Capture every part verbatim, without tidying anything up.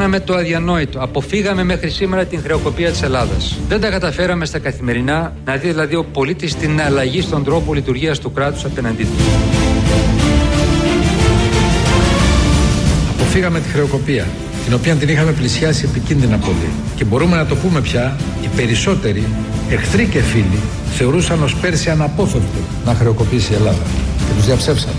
Κάναμε το αδιανόητο. Αποφύγαμε μέχρι σήμερα την χρεοκοπία της Ελλάδας. Δεν τα καταφέραμε στα καθημερινά να δει δηλαδή ο πολίτης την αλλαγή στον τρόπο λειτουργίας του κράτους απέναντί του. Αποφύγαμε τη χρεοκοπία, την οποία την είχαμε πλησιάσει επικίνδυνα πολύ. Και μπορούμε να το πούμε πια, οι περισσότεροι εχθροί και φίλοι θεωρούσαν ως πέρσι αναπόφευκτο να χρεοκοπήσει η Ελλάδα. Και τους διαψεύσαμε.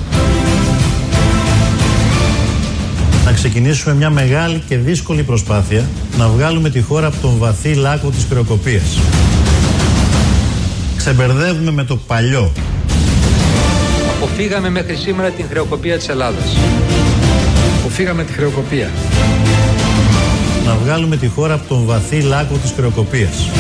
Να ξεκινήσουμε μια μεγάλη και δύσκολη προσπάθεια να βγάλουμε τη χώρα από τον βαθύ λάκκο της χρεοκοπίας. Ξεμπερδεύουμε με το παλιό. Αποφύγαμε μέχρι σήμερα την χρεοκοπία της Ελλάδας. Αποφύγαμε τη χρεοκοπία. Να βγάλουμε τη χώρα από τον βαθύ λάκκο της χρεοκοπίας.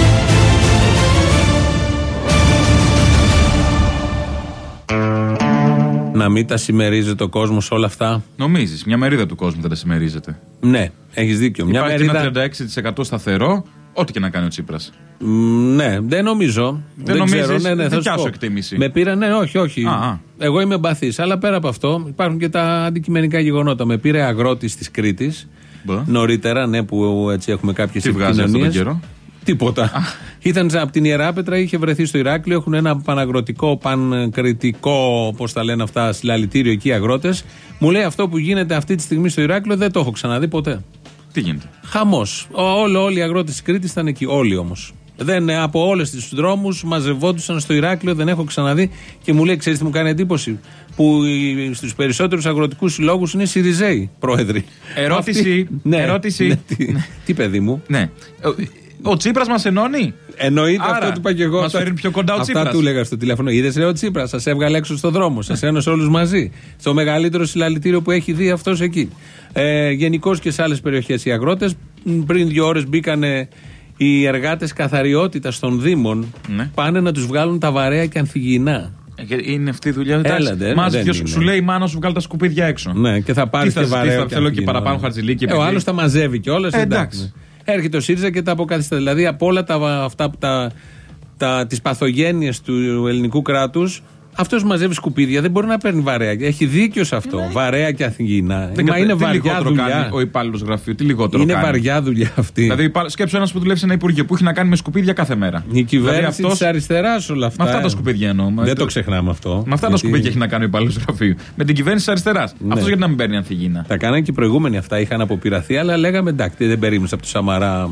Να μην τα συμμερίζεται ο κόσμος όλα αυτά. Νομίζεις, μια μερίδα του κόσμου δεν τα συμμερίζεται. Ναι, έχεις δίκιο. Μια Υπάρχει μερίδα... ένα τριάντα έξι τοις εκατό σταθερό, ό,τι και να κάνει ο Τσίπρας. Mm, ναι, δεν νομίζω. Δεν, δεν νομίζεις, ξέρω, ναι, ναι, δεν θα πιάσω σου εκτίμηση. Με πήρα, ναι, όχι, όχι. Α, α. Εγώ είμαι εμπαθής, αλλά πέρα από αυτό υπάρχουν και τα αντικειμενικά γεγονότα. Με πήρε αγρότης της Κρήτης νωρίτερα, ναι, που έτσι έχουμε κάποιες επικοινωνίες. Τι βγάζει αυτόν τον καιρό? Τίποτα. Ήταν από την Ιεράπετρα, είχε βρεθεί στο Ηράκλειο. Έχουν ένα παναγροτικό, πανκριτικό, πώς τα λένε αυτά, συλλαλητήριο εκεί οι αγρότες. Μου λέει αυτό που γίνεται αυτή τη στιγμή στο Ηράκλειο δεν το έχω ξαναδεί ποτέ. Τι γίνεται? Χαμός. Όλοι, όλοι οι αγρότες της Κρήτης ήταν εκεί. Όλοι όμως. Δεν, από όλες τις δρόμους μαζευόντουσαν στο Ηράκλειο, δεν έχω ξαναδεί. Και μου λέει, ξέρεις τι μου κάνει εντύπωση? Που στους περισσότερους αγροτικούς συλλόγους είναι Συριζέοι πρόεδροι. Ερώτηση. Αυτή, ναι, ερώτηση. Ναι, τι, τι παιδί μου. Ναι. Ο Τσίπρας μας ενώνει. Εννοείται. Άρα, αυτό του είπα και εγώ. Μας φέρνει πιο κοντά ο Τσίπρας. Αυτά του έλεγα στο τηλέφωνο. Είδες ρε ο Τσίπρας, σας έβγαλε έξω στον δρόμο. Σας ένωσε όλους μαζί. Στο μεγαλύτερο συλλαλητήριο που έχει δει αυτός εκεί. Ε, Γενικώς και σε άλλες περιοχές οι αγρότες. Πριν δύο ώρες μπήκανε οι εργάτες καθαριότητας των Δήμων. Ναι. Πάνε να τους βγάλουν τα βαρέα και ανθυγιεινά. Είναι αυτή η δουλειά. Έλατε, Μάζε, σου λέει η μάνα σου βγάλει τα σκουπίδια έξω. Ναι, και θα πάρει και βαρέα. Θέλω και παραπάνω χαρτζηλίκι. Ε, ο άλλος τα μαζεύει κιόλας. Ε, εντάξει. Έρχεται ο ΣΥΡΙΖΑ και τα αποκαθιστά. Δηλαδή από όλα τα, αυτά τα, τα, τις παθογένειες του ελληνικού κράτους, αυτός μαζεύει σκουπίδια, δεν μπορεί να παίρνει βαρέα. Έχει δίκιο σε αυτό. Ναι. Βαρέα και αθυγιεινά. Μα είναι τι βαριά δουλειά. Κάνει ο υπάλληλος γραφείου, τι λιγότερο είναι κάνει. Είναι βαριά δουλειά αυτή. Δηλαδή, σκέψου ένας που δουλεύει σε ένα υπουργείο που έχει να κάνει με σκουπίδια κάθε μέρα. Η κυβέρνηση δηλαδή, αυτός... της αριστεράς όλα αυτά. Με αυτά τα σκουπίδια εννοώ. Δεν το ξεχνάμε αυτό. Με αυτά γιατί... τα σκουπίδια έχει να κάνει ο υπάλληλος γραφείου. Με την κυβέρνηση της αριστεράς. Ναι. Αυτός γιατί να μην παίρνει ανθυγιεινά. Τα κάνανε και οι προηγούμενοι αυτά. Είχαν αποπειραθεί, αλλά λέγαμε εντάξει, δεν περίμενε από του Σαμαρά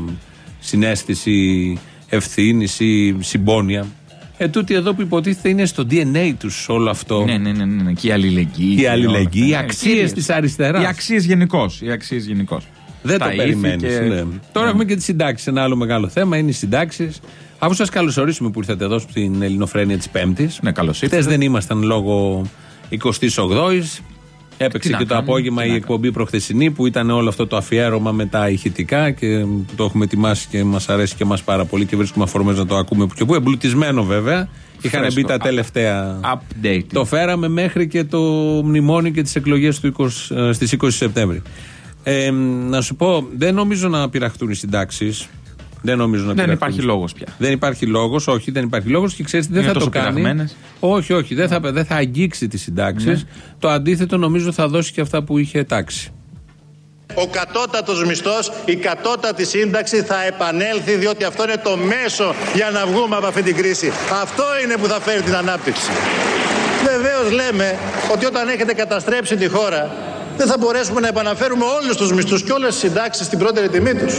συναίσθηση, ευθύνη ή συμπόνια. Ε, τούτοι εδώ που υποτίθεται είναι στο ντι εν έι τους όλο αυτό. Ναι, ναι, ναι, ναι. Και η αλληλεγγύη. Η αλληλεγγύη, οι αξίες της αριστεράς. Οι αξίες γενικώς. Οι αξίες γενικώς. Δεν τα το περιμένεις. Και... Ναι. Τώρα ναι. έχουμε και τις συντάξεις. Ένα άλλο μεγάλο θέμα είναι οι συντάξεις. Αφού σας καλωσορίσουμε που ήρθατε εδώ στην Ελληνοφρένεια της Πέμπτης. Ναι, καλώς ήρθατε. Χθες δεν ήμασταν λόγω εικοστής ογδόης. Έπαιξε και το απόγευμα η εκπομπή προχθεσινή που ήταν όλο αυτό το αφιέρωμα με τα ηχητικά και το έχουμε ετοιμάσει και μας αρέσει και μας πάρα πολύ και βρίσκουμε αφορμές να το ακούμε που και που. Εμπλουτισμένο βέβαια. Είχαν μπει τα τελευταία. Update. Το φέραμε μέχρι και το μνημόνιο και τις εκλογές του είκοσι, στις είκοσι Σεπτέμβρη. Ε, να σου πω, δεν νομίζω να πειραχτούν οι συντάξεις. Δεν νομίζω να Δεν υπάρχει λόγος πια. Δεν υπάρχει λόγος, όχι, δεν υπάρχει λόγος και ξέρεις τι δεν είναι θα το κάνει. πειραγμένες. Όχι, όχι, δεν θα, δεν θα αγγίξει τις συντάξεις. Ναι. Το αντίθετο νομίζω θα δώσει και αυτά που είχε τάξει. Ο κατώτατος μισθός, η κατώτατη σύνταξη θα επανέλθει διότι αυτό είναι το μέσο για να βγούμε από αυτή την κρίση. Αυτό είναι που θα φέρει την ανάπτυξη. Βεβαίως λέμε ότι όταν έχετε καταστρέψει τη χώρα δεν θα μπορέσουμε να επαναφέρουμε όλους τους μισθούς και όλες τις συντάξεις στην πρώτερη τιμή τους.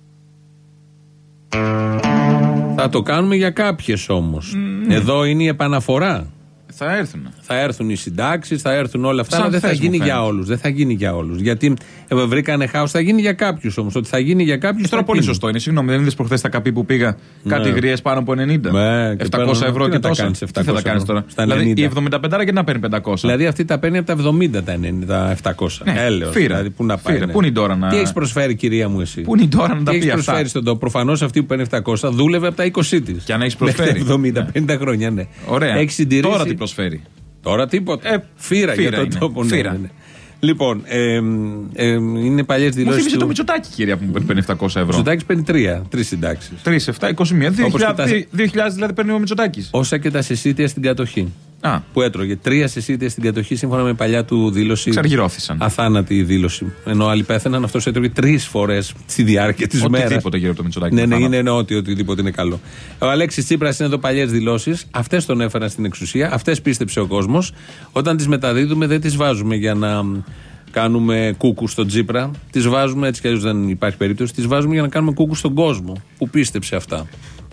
Θα το κάνουμε για κάποιες όμως. Mm. Εδώ είναι η επαναφορά. Θα έρθουν. Θα έρθουν οι συντάξεις, θα έρθουν όλα αυτά. Αλλά δεν θα γίνει για όλους. Δεν θα γίνει για όλους. Γιατί ε, βρήκανε χάος. Θα γίνει για κάποιους όμως. Ότι θα γίνει για κάποιους. Τώρα πολύ σωστό είναι. Συγγνώμη, δεν είδες προχθές τα καπί που πήγα ναι. κάτι γριές πάνω από ενενήντα. Ναι, επτακόσια ευρώ και τόσα. Τι θα τα κάνεις τώρα. Δηλαδή η εβδομήντα πέντε και να παίρνει πεντακόσια. Δηλαδή αυτή τα παίρνει από τα εβδομήντα τα ενενήντα, επτακόσια. Ναι, έλεος. Φύρα. Δηλαδή, πού να πάει. Πού είναι τώρα να. Τι έχεις προσφέρει, κυρία μου, εσύ. Πού είναι τώρα να τα πει αυτά. Τι έχεις προσφέρει στον τόπο. Προφανώς αυτή που παίρνει επτακόσια δούλευε από τα είκοσι της. Και αν έχεις προσφέρει. εβδομήντα πενήντα χρόνια, ναι. Ωραία. Τώρα τι προσφέρει. Τώρα τίποτα. Ε, φύρα, φύρα για τον είναι. τόπο. Φύρα. Ναι, ναι. Λοιπόν, ε, ε, είναι παλιές δηλώσεις. Μου θύμισε του... το Μητσοτάκη, κυρία, που παίρνει επτακόσια ευρώ. Ο Μητσοτάκης παίρνει τρία, τρεις συντάξεις. Τρεις, εφτά, είκοσι μία. Δύο χιλιάδες δηλαδή παίρνει ο Μητσοτάκης. Όσα και τα συσίτια στην κατοχή. Α. Που έτρωγε. Τρία συσίτια στην κατοχή, σύμφωνα με παλιά του δήλωση. Εξαργυρώθησαν. Αθάνατη η δήλωση. Ενώ άλλοι πέθαναν, αυτό έτρωγε τρεις φορές στη διάρκεια της μέρας. Οτιδήποτε γύρω από το Μητσοτάκη. Ναι, ναι, είναι ναι, ότι οτιδήποτε είναι καλό. Ο Αλέξης Τσίπρας είναι εδώ παλιές δηλώσεις. Αυτές τον έφεραν στην εξουσία. Αυτές πίστεψε ο κόσμος. Όταν τις μεταδίδουμε, δεν τις βάζουμε για να κάνουμε κούκου στον Τσίπρα. Τις βάζουμε, έτσι κι αλλιώς δεν υπάρχει περίπτωση, τις βάζουμε για να κάνουμε κούκου στον κόσμο που πίστεψε αυτά.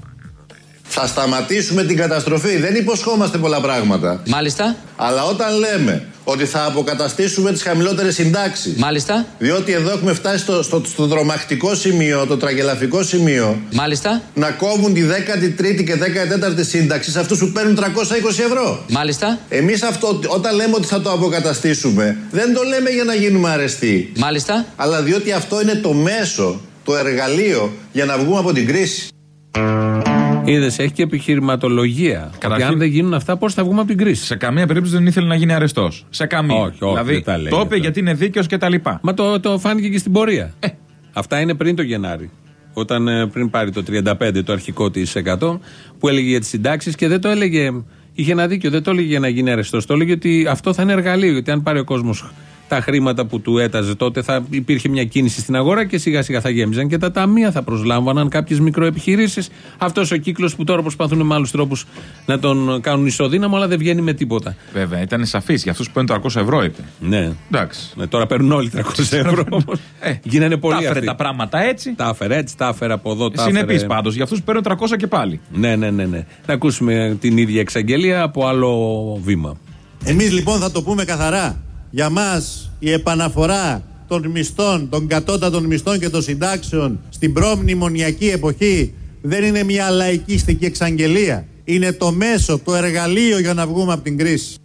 Θα σταματήσουμε την καταστροφή. Δεν υποσχόμαστε πολλά πράγματα. Μάλιστα. Αλλά όταν λέμε ότι θα αποκαταστήσουμε τις χαμηλότερες συντάξεις. Μάλιστα. Διότι εδώ έχουμε φτάσει στο, στο, στο τρομακτικό σημείο, το τραγελαφικό σημείο. Μάλιστα. Να κόβουν τη δέκατη τρίτη και δέκατη τέταρτη σύνταξη σε αυτούς που παίρνουν τριακόσια είκοσι ευρώ. Μάλιστα. Εμείς αυτό, όταν λέμε ότι θα το αποκαταστήσουμε, δεν το λέμε για να γίνουμε αρεστοί. Μάλιστα. Αλλά διότι αυτό είναι το μέσο, το εργαλείο για να βγούμε από την κρίση. Είδες, έχει και επιχειρηματολογία. Καταρχήν, ότι αν δεν γίνουν αυτά, πώς θα βγούμε από την κρίση. Σε καμία περίπτωση δεν ήθελε να γίνει αρεστός. Σε καμία. Όχι, όχι, δηλαδή, δεν τα λέει, το είπε γιατί είναι δίκαιος και τα λοιπά. Μα το, το φάνηκε και στην πορεία. Ε. Αυτά είναι πριν το Γενάρη. Όταν ε, πριν πάρει το τριάντα πέντε το αρχικό της εκατό, που έλεγε για τις συντάξεις και δεν το έλεγε. Είχε ένα δίκιο, δεν το έλεγε για να γίνει αρεστός. Το έλεγε ότι αυτό θα είναι εργαλείο. Γιατί αν πάρει ο κόσμος τα χρήματα που του έταζε, τότε θα υπήρχε μια κίνηση στην αγορά και σιγά σιγά θα γέμιζαν και τα ταμεία, θα προσλάμβαναν κάποιες μικροεπιχειρήσεις. Αυτός ο κύκλος που τώρα προσπαθούν με άλλους τρόπους να τον κάνουν ισοδύναμο, αλλά δεν βγαίνει με τίποτα. Βέβαια, ήταν σαφής για αυτούς που παίρνουν τριακόσια ευρώ, είπε. Ναι. Εντάξει. Ναι, τώρα παίρνουν όλοι τριακόσια ευρώ. ε, Γίνανε πολύ. Τα έφερε αυτοί. Τα πράγματα έτσι. Τα έφερε έτσι, τα έφερε από εδώ. Συνεπής πάντως, για αυτούς που παίρνουν τριακόσια και πάλι. Ναι, ναι, ναι, ναι. Να ακούσουμε την ίδια εξαγγελία από άλλο βήμα. Εμείς λοιπόν θα το πούμε καθαρά. Για μας η επαναφορά των μισθών, των κατώτατων μισθών και των συντάξεων στην προμνημονιακή εποχή δεν είναι μια λαϊκίστικη εξαγγελία. Είναι το μέσο, το εργαλείο για να βγούμε από την κρίση.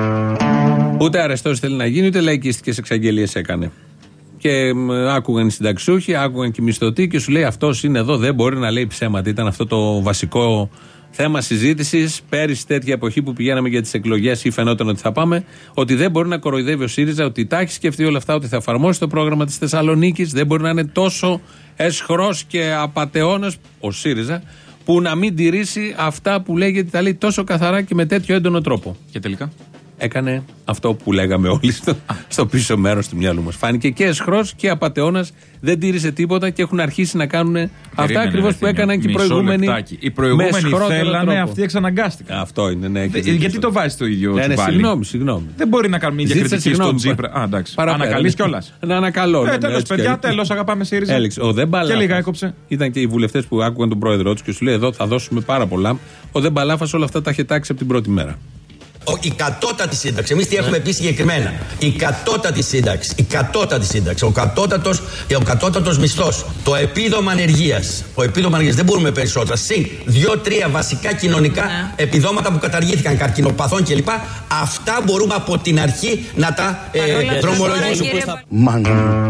Ούτε αρεστός θέλει να γίνει, ούτε λαϊκίστικες εξαγγελίες έκανε. Και άκουγαν οι συνταξιούχοι, άκουγαν και οι μισθωτοί και σου λέει αυτός είναι εδώ, δεν μπορεί να λέει ψέματα. Ήταν αυτό το βασικό θέμα συζήτησης πέρυσι, τέτοια εποχή που πηγαίναμε για τις εκλογές ή φαινόταν ότι θα πάμε, ότι δεν μπορεί να κοροϊδεύει ο ΣΥΡΙΖΑ, ότι τα έχει σκεφτεί όλα αυτά, ότι θα εφαρμόσει το πρόγραμμα της Θεσσαλονίκης, δεν μπορεί να είναι τόσο εσχρός και απατεώνας ο ΣΥΡΙΖΑ, που να μην τηρήσει αυτά που λέει, γιατί τα λέει τόσο καθαρά και με τέτοιο έντονο τρόπο. Και τελικά έκανε αυτό που λέγαμε όλοι στο, στο πίσω μέρος του μυαλού μας. Φάνηκε και εσχρός και απατεώνας, δεν τήρησε τίποτα και έχουν αρχίσει να κάνουν Περίμενε, αυτά ακριβώς που έκαναν και οι προηγούμενοι. Οι προηγούμενοι θέλανε, αυτοί εξαναγκάστηκαν. Αυτό είναι, ναι. Δε, γιατί το βάζει το ίδιο ναι, ναι, τσουβάλι. Συγγνώμη, συγγνώμη. Δεν μπορεί να κάνουμε ίδια κριτική στον Τσίπρα. Α, εντάξει. Ανακαλείς κιόλας. Να ανακαλώ. Ε, τέλος, παιδιά, τέλος, αγαπάμε ΣΥΡΙΖΑ. Ο Δεν Μπαλάφας. Και λίγα έκοψε. Ήταν και οι βουλευτές που άκουγαν τον πρόεδρό του και σου λέει: εδώ θα δώσουμε πάρα πολλά. Ο Δεν Μπαλάφας όλα αυτά τα είχε τάξει από την πρώτη μέρα. Η κατώτατη σύνταξη, εμείς τι έχουμε πει συγκεκριμένα. Η κατώτατη σύνταξη, η κατώτατη σύνταξη, ο κατώτατος, ο κατώτατος μισθός, το επίδομα ανεργίας. Το επίδομα ανεργίας δεν μπορούμε περισσότερα. Συν δύο-τρία βασικά κοινωνικά yeah. επιδόματα που καταργήθηκαν, καρκινοπαθών κλπ. Αυτά μπορούμε από την αρχή να τα ε, δρομολογήσουμε. Μάνα.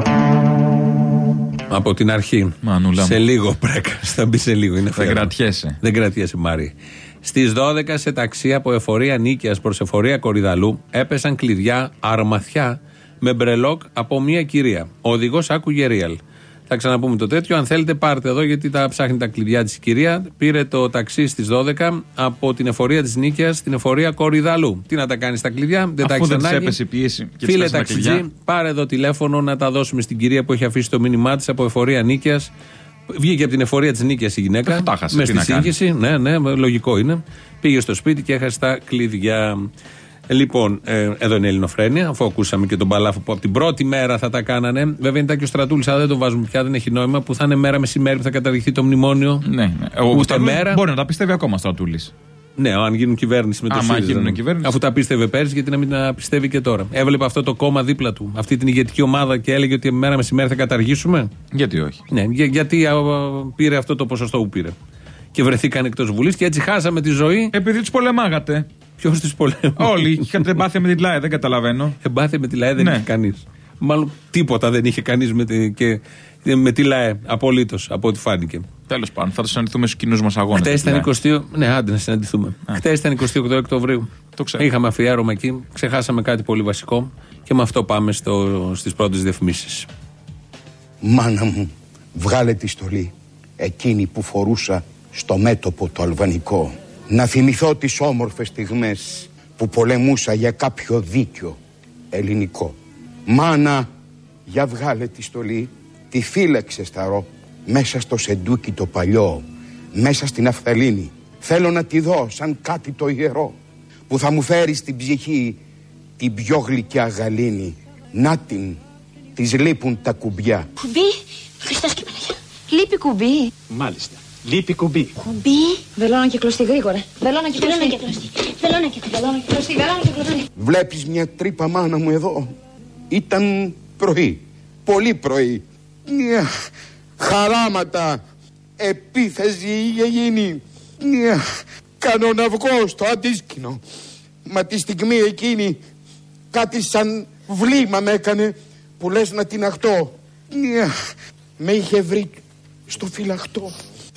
Από την αρχή. Μανούλα σε λίγο πρέκα. Θα μπει σε λίγο. Είναι δεν κρατιέσαι. Δεν κρατιέσαι, Μάρη. Στις δώδεκα σε ταξί από εφορία Νίκαιας προς εφορία Κορυδαλού έπεσαν κλειδιά αρμαθιά με μπρελόκ από μια κυρία. Ο οδηγός άκουγε ρίαλ. Θα ξαναπούμε το τέτοιο. Αν θέλετε, πάρτε εδώ, γιατί τα ψάχνει τα κλειδιά της η κυρία. Πήρε το ταξί στις δώδεκα από την εφορία της Νίκαιας στην εφορία Κορυδαλού. Τι να τα κάνει στα κλειδιά, δεν τα έχει ανάγκη. Φίλε ταξιτζή, πάρε εδώ τηλέφωνο να τα δώσουμε στην κυρία που έχει αφήσει το μήνυμά της από εφορία Νίκαιας. Βγήκε από την εφορία της Νίκαιας η γυναίκα. Με στη σύγχυση. Ναι, ναι, λογικό είναι. Πήγε στο σπίτι και έχασε τα κλειδιά. Λοιπόν, ε, εδώ είναι η Ελληνοφρένεια, αφού ακούσαμε και τον Παλάφο που από την πρώτη μέρα θα τα κάνανε. Βέβαια είναι και ο Στρατούλης, αλλά δεν το βάζουμε πια, δεν έχει νόημα. Που θα είναι μέρα μεσημέρι που θα καταργηθεί το μνημόνιο. Ναι, ναι. Ούτε μέρα. Μπορεί να τα πιστεύει ακόμα ο Στρατούλης. Ναι, αν γίνουν κυβέρνηση με το ΣΥΡΙΖΑ. Αφού τα πίστευε πέρυσι, γιατί να μην τα πιστεύει και τώρα. Έβλεπε αυτό το κόμμα δίπλα του, αυτή την ηγετική ομάδα και έλεγε ότι μέρα μεσημέρι θα καταργήσουμε. Γιατί όχι. Ναι, για, γιατί α, πήρε αυτό το ποσοστό που πήρε. Και βρεθήκαν εκτός Βουλής και έτσι χάσαμε τη ζωή. Επειδή τους πολεμάγατε. Ποιος τους πολέμαγε? Όλοι είχατε εμπάθεια με τη ΛΑΕ, δεν καταλαβαίνω. Εμπάθεια με τη ΛΑΕ δεν ναι. είχε κανείς. Μάλλον τίποτα δεν είχε κανείς με τη, και, με τη ΛΑΕ. Απολύτως, από ό,τι φάνηκε. Τέλος πάντων, θα το συναντηθούμε στους κοινούς μας αγώνες. Χτες ήταν είκοσι. Ναι, άντε να συναντηθούμε. Χτες ήταν εικοστή όγδοη Οκτωβρίου. Το ξέρω. Είχαμε αφιέρωμα εκεί. Ξεχάσαμε κάτι πολύ βασικό. Και με αυτό πάμε στο, στις πρώτες διαφημίσεις. Μάνα μου, βγάλε τη στολή. Εκείνη που φορούσα στο μέτωπο το αλβανικό. Να θυμηθώ τις όμορφες στιγμές που πολεμούσα για κάποιο δίκιο ελληνικό. Μάνα, για βγάλε τη στολή, τη φύλαξε σταρό, μέσα στο σεντούκι το παλιό, μέσα στην αφθαλήνη. Θέλω να τη δω σαν κάτι το ιερό, που θα μου φέρει στην ψυχή την πιο γλυκιά γαλήνη. Να την, της λείπουν τα κουμπιά. Κουμπί, Χριστός και Παναγιά. Λείπει κουμπί. Μάλιστα, λείπει κουμπί. Κουμπί. Βελόνα και κλωστή γρήγορα. Βελόνα και κλωστή. Βελόνα και κλωστή. Βελόνα και κλωστή. Βλέπεις μια τρύπα, μάνα μου, εδώ. Ήταν πρωί, πολύ πρωί. Μια χαράματα, επίθεση είχε γίνει. Μια κανοναυγό στο αντίσκηνο. Μα τη στιγμή εκείνη κάτι σαν βλήμα με έκανε, που λες να την αχτώ. Μια με είχε βρει στο φυλαχτό.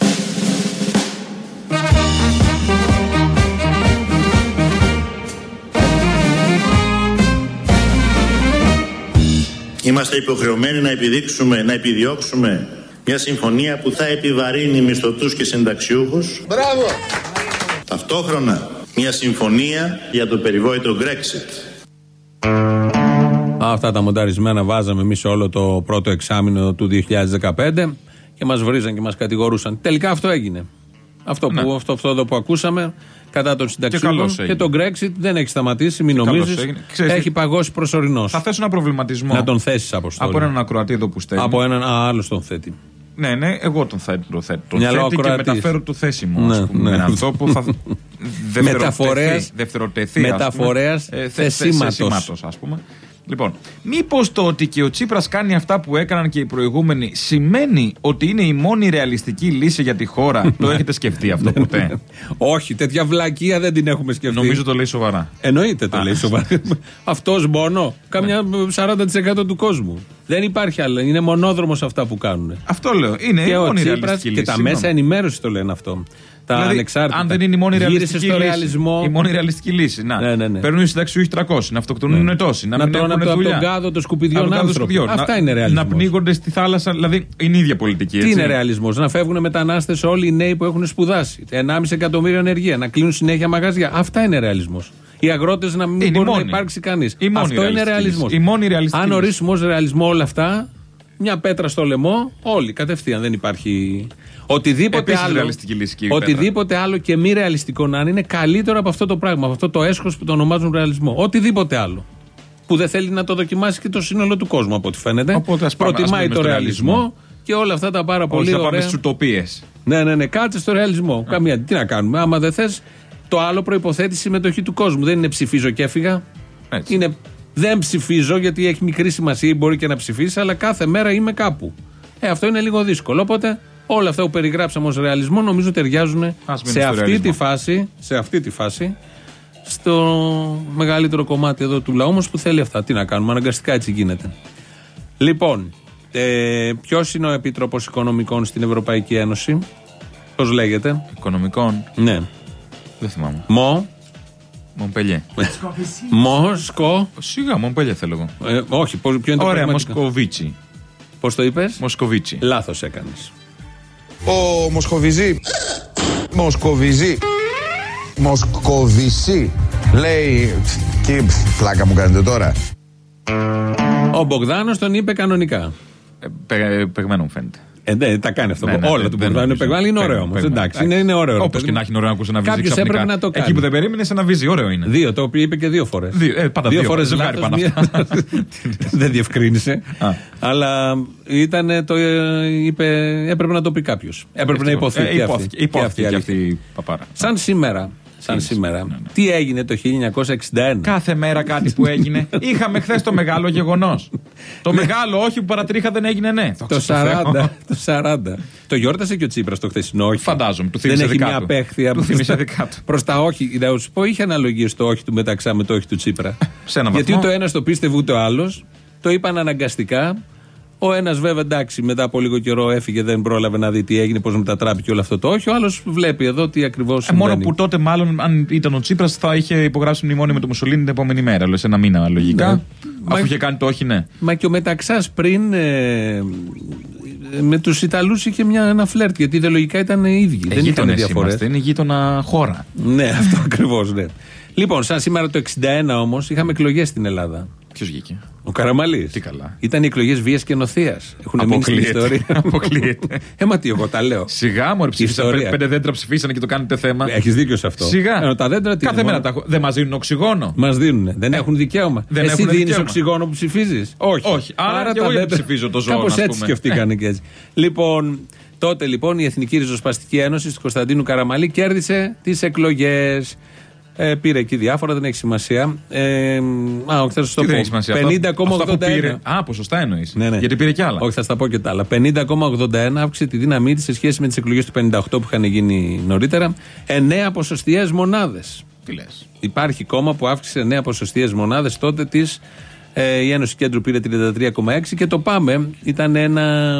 Είμαστε υποχρεωμένοι να επιδείξουμε, να επιδιώξουμε μια συμφωνία που θα επιβαρύνει μισθωτούς και συνταξιούχους. Μπράβο! Ταυτόχρονα μια συμφωνία για το περιβόητο Brexit. Αυτά τα μονταρισμένα βάζαμε εμείς όλο το πρώτο εξάμηνο του δύο χιλιάδες δεκαπέντε και μας βρίζαν και μας κατηγορούσαν. Τελικά αυτό έγινε. Αυτό, ναι. που, αυτό, αυτό εδώ που ακούσαμε κατά των συνταξιούχων και, και το Brexit δεν έχει σταματήσει, μην νομίζεις. Έχει παγώσει προσωρινώς. Θα θέσω ένα προβληματισμό. Να τον θέσεις, Αποστόλη. Από έναν ακροατή εδώ που στέλνει. Από έναν άλλο τον θέτει. Ναι, ναι, εγώ τον θέτω. Τον θέτω τον θέτει και μεταφέρω το θέσιμο. Ναι, ας πούμε, ναι. Αυτό που θα δευτεροτεθεί. Μεταφορέας ε, θεσίματος, ας πούμε. Λοιπόν, μήπως το ότι και ο Τσίπρας κάνει αυτά που έκαναν και οι προηγούμενοι σημαίνει ότι είναι η μόνη ρεαλιστική λύση για τη χώρα? Το έχετε σκεφτεί αυτό ποτέ? Όχι, τέτοια βλακεία δεν την έχουμε σκεφτεί. Νομίζω το λέει σοβαρά. Εννοείται το λέει σοβαρά. Αυτός μόνο, κάμια σαράντα τοις εκατό του κόσμου. Δεν υπάρχει άλλο. Είναι μονόδρομος αυτά που κάνουν. Αυτό λέω. Είναι και η μόνη Τσίπρας ρεαλιστική λύση. Και τα μέσα ενημέρωση το λένε αυτό. Τα δηλαδή, ανεξάρτητα. Αν δεν είναι η μόνη ρεαλιστική στο λύση. ρεαλισμό. Η μόνη ρεαλιστική λύση. Να. Ναι, ναι, ναι. Παίρνουν οι συνταξιούχοι τριακόσιοι, να αυτοκτονούν ναι. τόσοι. Να, να τρώνε από τον κάδο των σκουπιδιών άνθρωποι. Αυτά να, είναι ρεαλισμός. Να πνίγονται στη θάλασσα. Δηλαδή είναι η ίδια πολιτική. Έτσι. Τι είναι ρεαλισμός? Να φεύγουν μετανάστες όλοι οι νέοι που έχουν σπουδάσει. ενάμιση εκατομμύριο ενεργεία. Να κλείνουν συνέχεια μαγαζιά. Αυτά είναι ρεαλισμός. Οι αγρότες να μην μπορούν να υπάρξει κανείς. Αυτό είναι ρεαλισμός. Αν ορίσουμε ως ρεαλισμό όλα αυτά. Μια πέτρα στο λαιμό, όλοι κατευθείαν, δεν υπάρχει. Οτιδήποτε άλλο, λύση, οτιδήποτε άλλο και μη ρεαλιστικό να είναι, είναι καλύτερο από αυτό το πράγμα, από αυτό το έσχος που το ονομάζουν ρεαλισμό. Οτιδήποτε άλλο. Που δεν θέλει να το δοκιμάσει και το σύνολο του κόσμου, από ό,τι φαίνεται. Οπότε, ας πάμε, προτιμάει ας το ρεαλισμό. ρεαλισμό και όλα αυτά τα πάρα πολύ ωραία. Όχι, θα πάμε στις ουτοπίες. Ναι, ναι, ναι, κάτσε στο ρεαλισμό. Ah. Καμία, τι να κάνουμε. Άμα δεν θες, το άλλο προϋποθέτει συμμετοχή του κόσμου. Δεν είναι ψηφίζω και έφυγα. Έτσι. Είναι. Δεν ψηφίζω γιατί έχει μικρή σημασία, μπορεί και να ψηφίσει, αλλά κάθε μέρα είμαι κάπου. Ε, αυτό είναι λίγο δύσκολο. Οπότε όλα αυτά που περιγράψαμε ως ρεαλισμό νομίζω ταιριάζουν σε αυτή, τη φάση, σε αυτή τη φάση στο μεγαλύτερο κομμάτι εδώ του λαού μας που θέλει αυτά. Τι να κάνουμε, αναγκαστικά έτσι γίνεται. Λοιπόν, ε, ποιος είναι ο Επίτροπος Οικονομικών στην Ευρωπαϊκή Ένωση? Πώς λέγεται? Οικονομικών? Ναι. Δεν θυμάμαι. Μο. Μομπελιέ. Μοσκο. Σιγά, Μομπελιέ θέλω εγώ. Ε, όχι, ποιο είναι το Ωραία, Μοσκοβίτσι. Πώς το είπες? Μοσκοβίτσι. Λάθος έκανες. Ο Μοσκοβιζή. Μοσκοβιζή. Μοσκοβισή. Λέει. Τι φλάκα μου κάνετε τώρα? Ο Μπογδάνος τον είπε κανονικά. Ε, πε, πεγμένο μου φαίνεται. Ε, ναι, τα κάνει αυτό. Ναι, ναι, όλα του Μπογδάνου είναι πεγμένο, είναι ωραίο όμως. Εντάξει, είναι, είναι ωραίο. Όπως και να έχει ωραίο να ακούσει ένα βυζί. Κάποιος έπρεπε να το κάνει. Εκεί που δεν περίμενε, ένα βυζί, ωραίο είναι. Δύο, το οποίο είπε και δύο φορές. Δύο, ε, πάντα δύο, δύο φορές λάθος. Δεν διευκρίνησε. Αλλά ήταν, το είπε, έπρεπε να το πει κάποιος. Έπρεπε να υποθεί και αυτή η παπάρα. Σαν σήμερα. Σαν σήμερα. Ναι, ναι. Τι έγινε το χίλια εννιακόσια εξήντα ένα? Κάθε μέρα κάτι που έγινε. Είχαμε χθες το μεγάλο γεγονός. Το μεγάλο όχι που παρατρίχα δεν έγινε, ναι. Το σαράντα. Το σαράντα. Το γιόρτασε και ο Τσίπρας το χθεσινό όχι. Φαντάζομαι. Του δεν έχει μια απέχθεια του προς τα όχι. Να σου πω, είχε αναλογίες το όχι του Μεταξά με το όχι του Τσίπρα. Γιατί ούτε ο ένας το πίστευε ούτε ο άλλος. Το είπαν αναγκαστικά. Ο ένας βέβαια εντάξει, μετά από λίγο καιρό έφυγε, δεν πρόλαβε να δει τι έγινε, πώς μετατράπηκε όλο αυτό το όχι. Ο άλλος βλέπει εδώ τι ακριβώς συμβαίνει. Μόνο που τότε, μάλλον, αν ήταν ο Τσίπρας, θα είχε υπογράψει μνημόνιο με τον Μουσολίνη την επόμενη μέρα, λες ένα μήνα λογικά. Ναι. Αφού μα, είχε κάνει το όχι, ναι. Μα και ο Μεταξάς πριν ε, με τους Ιταλούς είχε μια, ένα φλερτ, γιατί ιδεολογικά ήταν οι ίδιοι. Ε, δεν ήταν διαφορές. Είναι γείτονα χώρα. Ναι, αυτό ακριβώς, ναι. Λοιπόν, σαν σήμερα το εξήντα ένα όμως, είχαμε εκλογές στην Ελλάδα. Ποιος βγήκε? Ο Καραμαλής. Τι καλά. Ήταν οι εκλογές βίας και νοθείας. Έχουν μείνει στην ιστορία. Αποκλείεται. Ε, μα τι, εγώ τα λέω. Σιγά, μωρέ, ψήφισαν. Πέντε δέντρα ψηφίσανε και το κάνετε θέμα. Έχεις δίκιο σε αυτό. Σιγά. Ε, τα δέντρα τι κάθε μέρα τα... δεν μας δίνουν οξυγόνο. Μας δίνουν. Δεν ε, έχουν δικαίωμα. Δεν Εσύ δίνεις δικαίωμα. Οξυγόνο που ψηφίζεις? Όχι. Όχι. Άρα, Άρα και εγώ δέντρα... ψηφίζω το ζώο. Κάπως έτσι σκεφτήκανε και έτσι. Λοιπόν, τότε λοιπόν η Εθνική Ριζοσπαστική Ένωση του Κωνσταντίνου Καραμαλή κέρδισε τις εκλογές. Ε, πήρε εκεί διάφορα, δεν έχει σημασία. Ε, α, όχι, θα σας το πω. πενήντα κόμμα ογδόντα ένα. Α, ποσοστά εννοείς. Ναι, ναι. Γιατί πήρε κι άλλα. Όχι, θα στα πω και τα άλλα. πενήντα κόμμα ογδόντα ένα αύξησε τη δύναμή της σε σχέση με τις εκλογές του πενήντα οκτώ που είχαν γίνει νωρίτερα. εννέα ποσοστιαίες μονάδες. Τι λες? Υπάρχει κόμμα που αύξησε εννέα ποσοστιαίες μονάδες τότε της. Ε, η Ένωση Κέντρου πήρε τριάντα τρία κόμμα έξι και το ΠΑΜΕ ήταν ένα.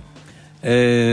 Ε,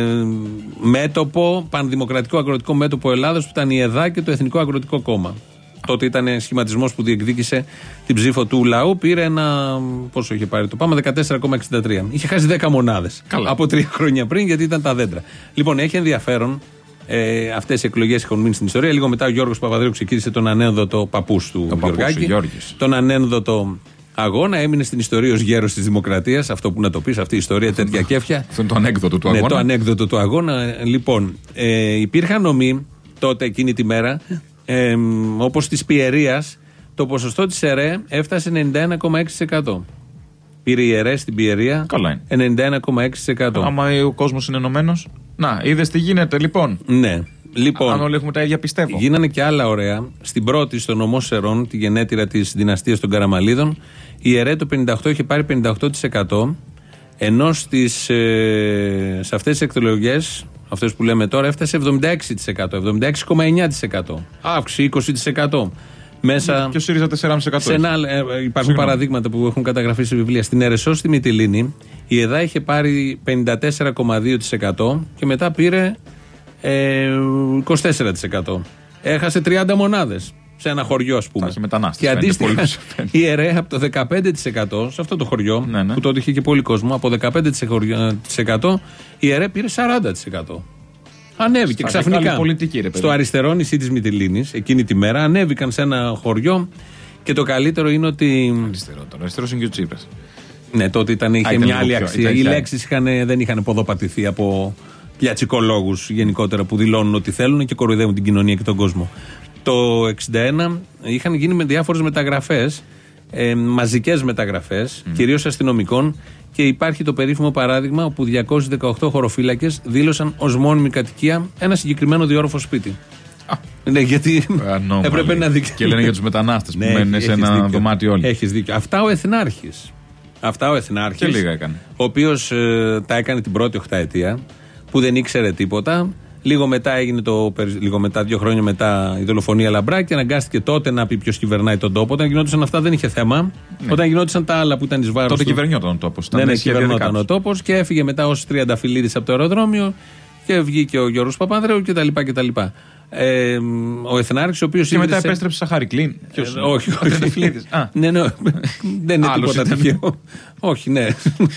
μέτωπο, πανδημοκρατικό αγροτικό μέτωπο Ελλάδος που ήταν η ΕΔΑ και το Εθνικό Αγροτικό Κόμμα. Τότε ήταν σχηματισμός που διεκδίκησε την ψήφο του λαού. Πήρε ένα. Πόσο είχε πάρει το ΠΑΜΕ? δεκατέσσερα κόμμα εξήντα τρία. Είχε χάσει δέκα μονάδες από τρία χρόνια πριν, γιατί ήταν τα δέντρα. Λοιπόν, έχει ενδιαφέρον. Ε, αυτές οι εκλογές έχουν μείνει στην ιστορία. Λίγο μετά ο Γιώργος Παπαδρέου ξεκίνησε τον ανένδοτο παππούς του Γεωργάκη. Τον ανένδοτο αγώνα, έμεινε στην ιστορία ως γέρος της Δημοκρατίας. Αυτό που να το πεις, αυτή η ιστορία, τέτοια κέφια. Αυτό είναι το ανέκδοτο του αγώνα. Ναι, το ανέκδοτο του αγώνα. Λοιπόν, ε, υπήρχαν ομοί τότε εκείνη τη μέρα, ε, όπως της Πιερίας, το ποσοστό της ΕΡΕ έφτασε ενενήντα ένα κόμμα έξι τοις εκατό. Πήρε η ΕΡΕ στην Πιερία ενενήντα ένα κόμμα έξι τοις εκατό. Άμα ο κόσμος είναι ενωμένος. Να, είδες τι γίνεται λοιπόν. Ναι. Λοιπόν, αν όλοι έχουμε τα ίδια, πιστεύω. Γίνανε και άλλα ωραία. Στην πρώτη, στο νομό Σερών, τη γενέτειρα της δυναστείας των Καραμαλίδων, η ΕΡΕ το πενήντα οκτώ είχε πάρει πενήντα οκτώ τοις εκατό, ενώ στις, ε, σε αυτές τις εκλογές, αυτές που λέμε τώρα, έφτασε εβδομήντα έξι τοις εκατό, εβδομήντα έξι κόμμα εννιά τοις εκατό. Αύξηση είκοσι τοις εκατό. Μέσα και ο ΣΥΡΙΖΑ τέσσερα κόμμα πέντε τοις εκατό. Ένα, ε, υπάρχουν Συγγνώμη. παραδείγματα που έχουν καταγραφεί σε βιβλία. Στην Ερεσό, στη Μυτιλήνη, η ΕΔΑ είχε πάρει πενήντα τέσσερα κόμμα δύο τοις εκατό και μετά πήρε Ε, είκοσι τέσσερα τοις εκατό. Έχασε τριάντα μονάδες σε ένα χωριό, ας πούμε. Και αντίστοιχα η ΕΡΕ από το δεκαπέντε τοις εκατό σε αυτό το χωριό, ναι, ναι. που τότε είχε και πολύ κόσμο, από δεκαπέντε τοις εκατό η ΕΡΕ πήρε σαράντα τοις εκατό. Ανέβηκε Στα ξαφνικά. Πολιτική, ρε, στο αριστερό νησί της Μυτιλήνης, εκείνη τη μέρα, ανέβηκαν σε ένα χωριό και το καλύτερο είναι ότι. Αριστερό, το αριστερό είναι και ο Τσίπρας. Ναι, τότε ήταν, είχε Α, μια άλλη αξία. Οι λέξεις δεν είχαν ποδοπατηθεί από πιατσικολόγους γενικότερα που δηλώνουν ότι θέλουν και κοροϊδεύουν την κοινωνία και τον κόσμο. Το εξήντα ένα είχαν γίνει με διάφορες μεταγραφές, ε, μαζικές μεταγραφές, mm. κυρίως αστυνομικών, και υπάρχει το περίφημο παράδειγμα όπου διακόσιοι δεκαοκτώ χωροφύλακες δήλωσαν ως μόνιμη κατοικία ένα συγκεκριμένο διόροφο σπίτι. Ah. Ναι, γιατί Ανώμαλη. έπρεπε να δει. Και λένε για τους μετανάστες που ναι, μένουν σε ένα δίκιο. δωμάτιο όλοι. Έχεις δίκιο. Αυτά ο Εθνάρχης. Αυτά ο Εθνάρχης. Και λίγα έκανε. Ο οποίος ε, τα έκανε την πρώτη οχταετία, που δεν ήξερε τίποτα. Λίγο μετά έγινε το. Λίγο μετά, δύο χρόνια μετά, η δολοφονία Λαμπράκη. Αναγκάστηκε τότε να πει ποιος κυβερνάει τον τόπο. Όταν γινόντουσαν αυτά δεν είχε θέμα. Ναι. Όταν γινόντουσαν τα άλλα που ήταν εις βάρος. Τότε του... κυβερνιόταν ο τόπος. Ναι, ναι, κυβερνόταν ο τόπος και έφυγε μετά ως Τριανταφυλλίδης από το αεροδρόμιο και βγήκε ο Γιώργος Παπανδρέου κτλ. Ε, ο Εθνάρχης, ο οποίος. Και ίδρυσε... μετά επέστρεψε Σαχάρη Κλίν. Ε, όχι, όχι. Ναι, ναι, δεν είναι τίποτα τέτοιο. Όχι, ναι.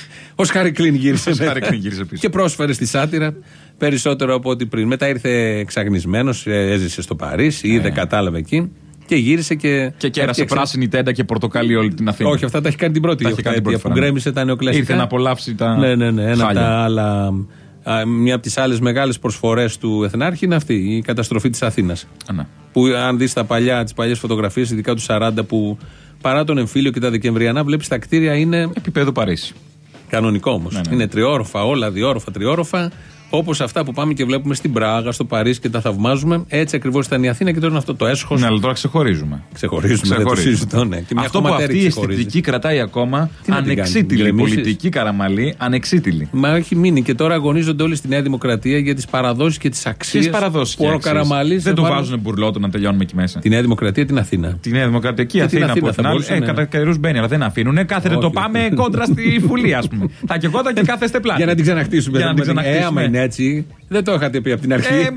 Ο Σαχάρη Κλίν γύρισε και πρόσφερε στη σάτυρα περισσότερο από ό,τι πριν. Μετά ήρθε εξαγνισμένος, έζησε στο Παρίσι, είδε, κατάλαβε εκεί. Και γύρισε και. Και κέρασε πράσινη τέντα και πορτοκαλί όλη την Αθήνα. Όχι, αυτά τα έχει κάνει την πρώτη φορά. Που γκρέμισε τα νεοκλασικά. Ήρθε να απολαύσει τα. Ναι, ναι, ναι. Ένα από τα άλλα. Μια από τις άλλες μεγάλες προσφορές του Εθνάρχη είναι αυτή, η καταστροφή της Αθήνας. Ναι. Που αν δεις τα παλιά, τις παλιές φωτογραφίες, ειδικά του σαράντα, που παρά τον εμφύλιο και τα Δεκεμβριανά, βλέπεις τα κτίρια είναι. Επίπεδο Παρίσι. Κανονικό όμως. Ναι, ναι. Είναι τριόροφα, όλα διόροφα, τριόροφα. Όπως αυτά που πάμε και βλέπουμε στην Πράγα, στο Παρίσι και τα θαυμάζουμε. Έτσι ακριβώς ήταν η Αθήνα και τώρα είναι αυτό το έσχος. Ναι, αλλά τώρα ξεχωρίζουμε. Ξεχωρίζουμε, δεν το συζητώ, ναι. Και αυτό που αυτή η αισθητική κρατάει ακόμα, ανεξίτηλη πολιτική Καραμαλή, ανεξίτηλη. Μα έχει μείνει και τώρα αγωνίζονται όλοι στη Νέα Δημοκρατία για τις παραδόσεις και τις αξίες. Τις παραδόσεις που ο Καραμαλής. Δεν του βάζουν μπουρλότο να τελειώνουμε εκεί μέσα. Τη Νέα Δημοκρατία, την Αθήνα. Τη Νέα Δημοκρατία εκεί, Αθήνα από την άλλη. Κατά καιρούς μπαίνει, αλλά δεν αφήνουν. Κάθεται το πάμε κόντρα στη Βουλή, α πούμε. Τα και κότα και κάθεστε πλάτη. Για να την ξαναχτίσουμε. Ε, άμα είναι έτσι. Δεν το είχατε πει από την αρχή.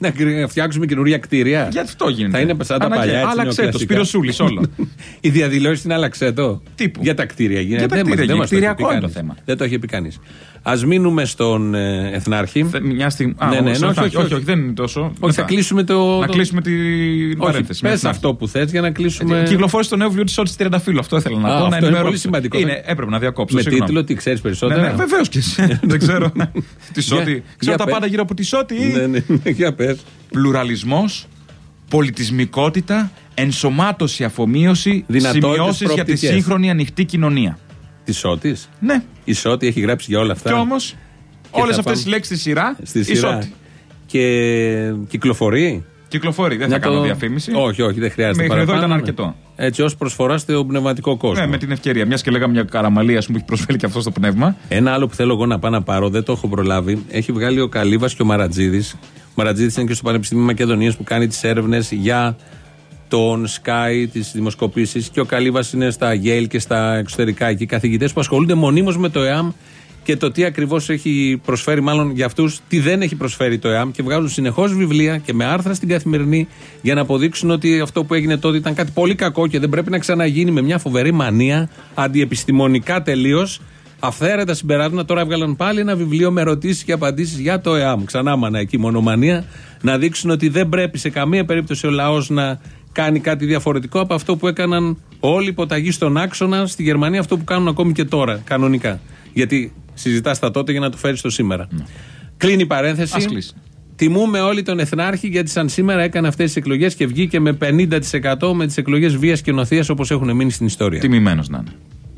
Να φτιάξουμε καινούργια κτίρια. Γι' αυτό γίνεται. Θα είναι σαν τα παλιά. Άλλαξε το, Σπυροσούλης όλο. Οι διαδηλώσεις είναι άλλαξε το. Τύπου. Για τα κτίρια γίνεται. Για τα κτίρια, δεν κτηριακό είναι το θέμα. Δεν το έχει πει κανείς. Ας μείνουμε στον ε, Εθνάρχη. Θε, μια στιγμή. Ναι, ναι, ναι, όχι, όχι, όχι, όχι, δεν είναι τόσο. Όχι, θα κλείσουμε το. Να κλείσουμε την παρένθεση. Πες αυτό που θες για να κλείσουμε. Κυκλοφόρησε το νέο βιβλίο της Σότης Τριανταφύλλου. Αυτό ήθελα να πω. Αυτό είναι πολύ σημαντικό. Έπρεπε να διακόψω. Με τίτλο τι ξέρεις περισσότερα. Βεβαίως και εσύ. Δεν ξέρω. Τη Σότη. Ξέρω τα πάντα γύρω από τη Σότη. Ναι, ναι, για πες. Πλουραλισμός, πολιτισμικότητα, ενσωμάτωση, αφομοίωση, σημειώσεις για τη σύγχρονη ανοιχτή κοινωνία. Τη Σότης. Ναι. Η Σότη έχει γράψει για όλα αυτά. Και όμως όλες αυτές τις λέξεις στη σειρά. Στη σειρά. Και κυκλοφορεί. Κυκλοφορεί, δεν θα το... κάνω διαφήμιση. Όχι, όχι, δεν χρειάζεται. Μέχρι εδώ ήταν αρκετό. Έτσι, ως προσφορά στο πνευματικό κόσμο. Ναι, με την ευκαιρία. Μια και λέγαμε μια καραμαλία που έχει προσφέρει και αυτό στο πνεύμα. Ένα άλλο που θέλω εγώ να πάω να πάρω, δεν το έχω προλάβει. Έχει βγάλει ο Καλύβας και ο Μαρατζίδης. Ο Μαρατζίδης είναι και στο Πανεπιστήμιο Μακεδονίας που κάνει τις έρευνες για τον Sky, τις δημοσκοπήσεις. Και ο Καλύβας είναι στα Yale και στα εξωτερικά εκεί καθηγητές που ασχολούνται μονίμως με το ΕΑΜ και το τι ακριβώς έχει προσφέρει, μάλλον για αυτούς, τι δεν έχει προσφέρει το ΕΑΜ, και βγάζουν συνεχώς βιβλία και με άρθρα στην Καθημερινή για να αποδείξουν ότι αυτό που έγινε τότε ήταν κάτι πολύ κακό και δεν πρέπει να ξαναγίνει, με μια φοβερή μανία, αντιεπιστημονικά τελείως, αυθαίρετα συμπεράσματα. Τώρα έβγαλαν πάλι ένα βιβλίο με ερωτήσεις και απαντήσεις για το ΕΑΜ. Ξανά μάνα εκεί, μονομανία, να δείξουν ότι δεν πρέπει σε καμία περίπτωση ο λαός να κάνει κάτι διαφορετικό από αυτό που έκαναν όλοι υποταγή στον άξονα στη Γερμανία, αυτό που κάνουν ακόμη και τώρα, κανονικά. Γιατί συζητάς τα τότε για να το φέρεις στο σήμερα. Ναι. Κλείνει η παρένθεση. Τιμούμε όλοι τον Εθνάρχη, γιατί σαν σήμερα έκανε αυτές τις εκλογές και βγήκε με πενήντα τοις εκατό με τις εκλογές βίας και νοθείας όπως έχουν μείνει στην ιστορία. Τιμημένος να είναι.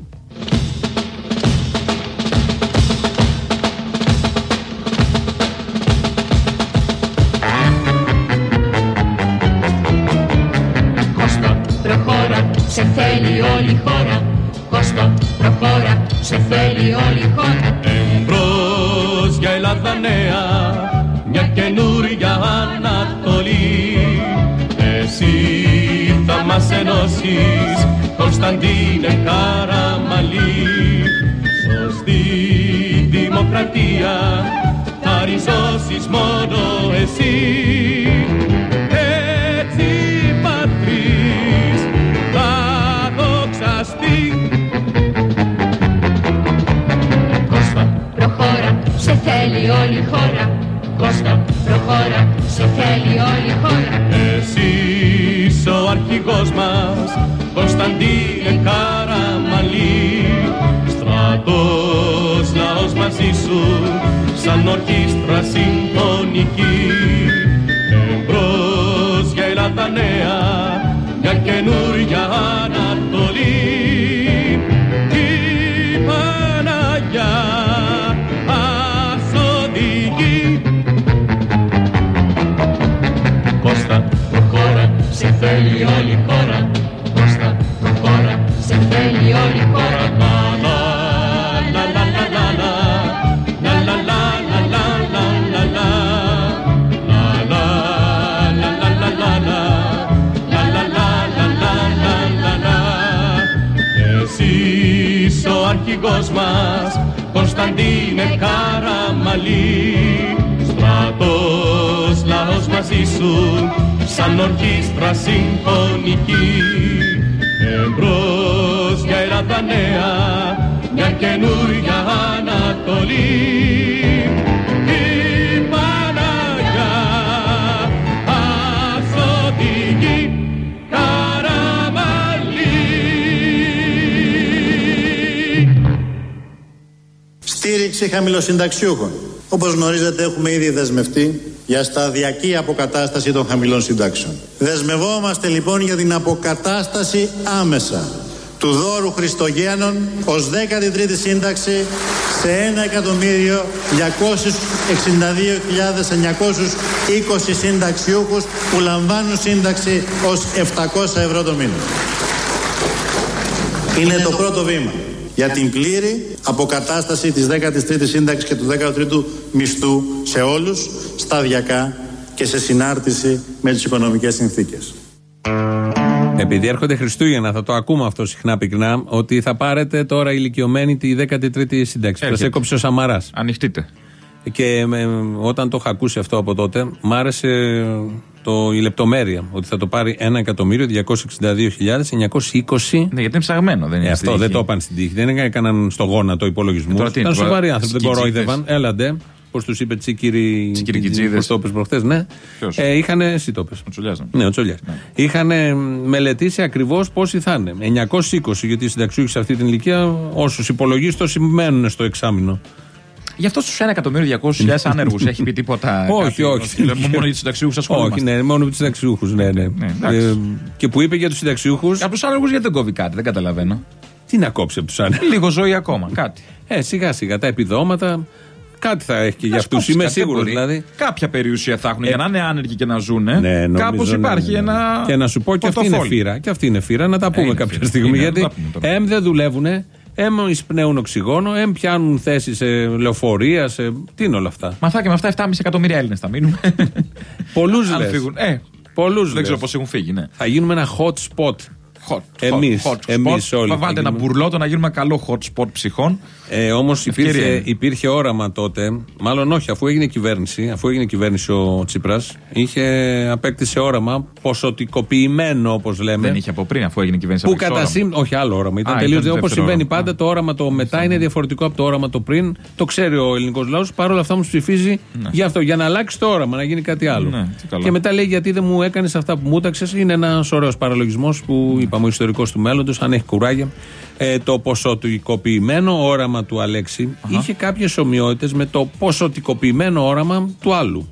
Κώστα, προχώρα, σε θέλει όλη η χώρα. Κώστα, προχώρα, σε θέλει όλη η χώρα. Εμπρός για Ελλάδα νέα, μια καινούρια Ανατολή. Εσύ θα μας ενώσεις, Κωνσταντίνε Καραμαλή. Σωστή δημοκρατία θα ριζώσεις μόνο εσύ. Έτσι πατρίς θα δοξαστεί. Προχώρα, σε θέλει όλη η χώρα. Κώστα, προχώρα, σε θέλει όλη η χώρα. Εσύ είσαι ο αρχηγός μας, Κωνσταντίνε Καραμαλή. Στρατός, λαός μαζί σου, σαν ορχήστρα συμφωνική. Εμπρός για Ελλάδα νέα, μια καινούρια Ανατολή. Η Παναγιά σε θέλει όλη η χώρα. Κώστα, προχώρα, σε θέλει όλη η χώρα. Εσύ είσαι ο αρχηγός μας, Κωνσταντίνε Καραμαλή. Στρατός, λαός μαζί σου, σαν ορχήστρα συμφωνική. Εμπρός για Ελλάδα νέα, μια καινούρια Ανατολή. Η Παναγιά ασωτική Καραμαλή. Στήριξη χαμηλοσυνταξιούχων. Όπως γνωρίζετε, έχουμε ήδη δεσμευτεί για σταδιακή αποκατάσταση των χαμηλών συντάξεων. Δεσμευόμαστε λοιπόν για την αποκατάσταση άμεσα του δώρου Χριστογέννων ως δέκατη τρίτη σύνταξη σε ένα εκατομμύριο διακόσιες εξήντα δύο χιλιάδες εννιακόσιους είκοσι συνταξιούχους που λαμβάνουν σύνταξη ως επτακόσια ευρώ το μήνα. Είναι το πρώτο βήμα για την πλήρη αποκατάσταση της δέκατης τρίτης σύνταξης και του δέκατου τρίτου μισθού σε όλους, σταδιακά και σε συνάρτηση με τις οικονομικές συνθήκες. Επειδή έρχονται Χριστούγεννα, θα το ακούμε αυτό συχνά πυκνά, ότι θα πάρετε τώρα ηλικιωμένοι τη δέκατη τρίτη σύνταξη. Προσέκοψε ο Σαμαράς. Ανοιχτείτε. Και με, όταν το είχα ακούσει αυτό από τότε, μ' άρεσε το, η λεπτομέρεια. Ότι θα το πάρει ένα εκατομμύριο διακόσιες εξήντα δύο χιλιάδες εννιακόσιες είκοσι. Ναι, γιατί είναι ψαγμένο, δεν είναι. Ε, αυτό τύχη. Δεν το είπαν στην τύχη. Δεν έκαναν στο γόνατο υπολογισμού. Ήταν σοβαροί άνθρωποι, δεν κορόιδευαν. Έλαντε. Πώς τους είπε Τσίκυρη. Τσικυρικιτζίδες. Πώς το είπες προχτές, ναι. Ε, είχαν. Εσύ το είπες. Ο Τσολιάς. Ναι, ο Τσολιάς. Ναι. Είχαν μελετήσει ακριβώς πόσοι θα είναι. εννιακόσιες είκοσι, γιατί οι συνταξιούχοι σε αυτή την ηλικία, όσους υπολογίσει, το σημαίνουν στο εξάμηνο. Γι' αυτό στους ένα εκατομμύριο διακόσιες χιλιάδες άνεργους έχει πει τίποτα. Όχι, όχι. Μόνο για τους συνταξιούχους ασχολούμαστε. Όχι, ναι, μόνο για τους συνταξιούχους. Ναι, ναι. ε, και που είπε για τους συνταξιούχους. Από τους άνεργους γιατί δεν κόβει κάτι, δεν καταλαβαίνω. Τι να κόψει από τους άνεργους. Λίγο ζωή ακόμα, κάτι. Ε, σιγά σιγά τα επιδόματα. Κάτι θα έχει και για αυτούς, είμαι σίγουρος δηλαδή. Κάποια περιουσία θα έχουν ε, για να είναι άνεργοι και να ζουνε. Ναι, κάπως υπάρχει ναι, ναι. ένα. Και να σου πω και αυτή είναι φύρα. Και αυτή είναι φύρα, να τα πούμε ε, κάποια φύρα. στιγμή. Είναι, γιατί εμ δεν δουλεύουνε, εμ εισπνέουν οξυγόνο, εμ πιάνουν θέσεις σε λεωφορεία. Σε... Τι είναι όλα αυτά. Μα θα και με αυτά επτά κόμμα πέντε εκατομμύρια Έλληνες θα μείνουμε. Πολλούς λες. Ε, Πολλούς δεν ξέρω πώς έχουν φύγει. Ναι. Θα γίνουμε ένα hot spot. Hot, εμείς, hot, hot εμείς όλοι. Θα βάλτε ένα μπουρλότο να γίνουμε καλό hot spot ψυχών. Ε, όμως υπήρχε, υπήρχε όραμα τότε, μάλλον όχι, αφού έγινε κυβέρνηση, αφού έγινε κυβέρνηση ο Τσίπρας, είχε απέκτησε όραμα ποσοτικοποιημένο, όπως λέμε. Δεν είχε από πριν, αφού έγινε κυβέρνηση. Που κατά σύμ... Όχι, άλλο όραμα. Ήταν τελείως. Όπως συμβαίνει όραμα. πάντα, το όραμα το μετά είναι διαφορετικό από το όραμα το πριν. Το ξέρει ο ελληνικός λαός. Παρ' όλα αυτά όμως ψηφίζει ναι. για αυτό, για να αλλάξει το όραμα, να γίνει κάτι άλλο. Ναι, και μετά λέει γιατί δεν μου έκανες αυτά που μου έταξες. Είναι ένας ωραίος παραλογισμός που ναι. είπαμε, ο ιστορικός του μέλλοντος, αν έχει κουράγια. Ε, το ποσοτικοποιημένο όραμα του Αλέξη uh-huh. είχε κάποιες ομοιότητες με το ποσοτικοποιημένο όραμα του άλλου.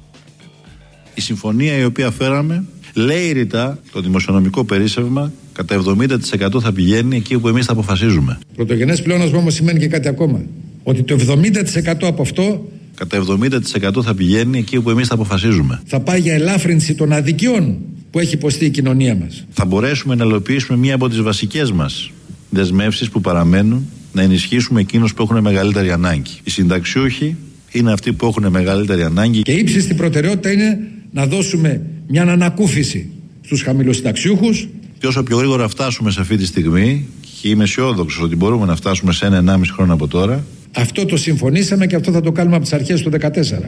Η συμφωνία η οποία φέραμε λέει ρητά το δημοσιονομικό περίσσευμα κατά εβδομήντα τοις εκατό θα πηγαίνει εκεί που εμείς θα αποφασίζουμε. Πρωτογενές πλεόνασμα όμως σημαίνει και κάτι ακόμα. Ότι το εβδομήντα τοις εκατό από αυτό κατά εβδομήντα τοις εκατό θα πηγαίνει εκεί που εμείς θα αποφασίζουμε. Θα πάει για ελάφρυνση των αδικιών που έχει υποστεί η κοινωνία μας. Θα μπορέσουμε να υλοποιήσουμε μία από τις βασικές μας δεσμεύσεις που παραμένουν, να ενισχύσουμε εκείνους που έχουν μεγαλύτερη ανάγκη. Οι συνταξιούχοι είναι αυτοί που έχουν μεγαλύτερη ανάγκη. Και ύψιστη προτεραιότητα είναι να δώσουμε μια ανακούφιση στους χαμηλοσυνταξιούχους. Και όσο πιο γρήγορα φτάσουμε σε αυτή τη στιγμή, και είμαι αισιόδοξος ότι μπορούμε να φτάσουμε σε ένα ενάμιση χρόνο από τώρα. Αυτό το συμφωνήσαμε και αυτό θα το κάνουμε από τις αρχές του δεκατέσσερα.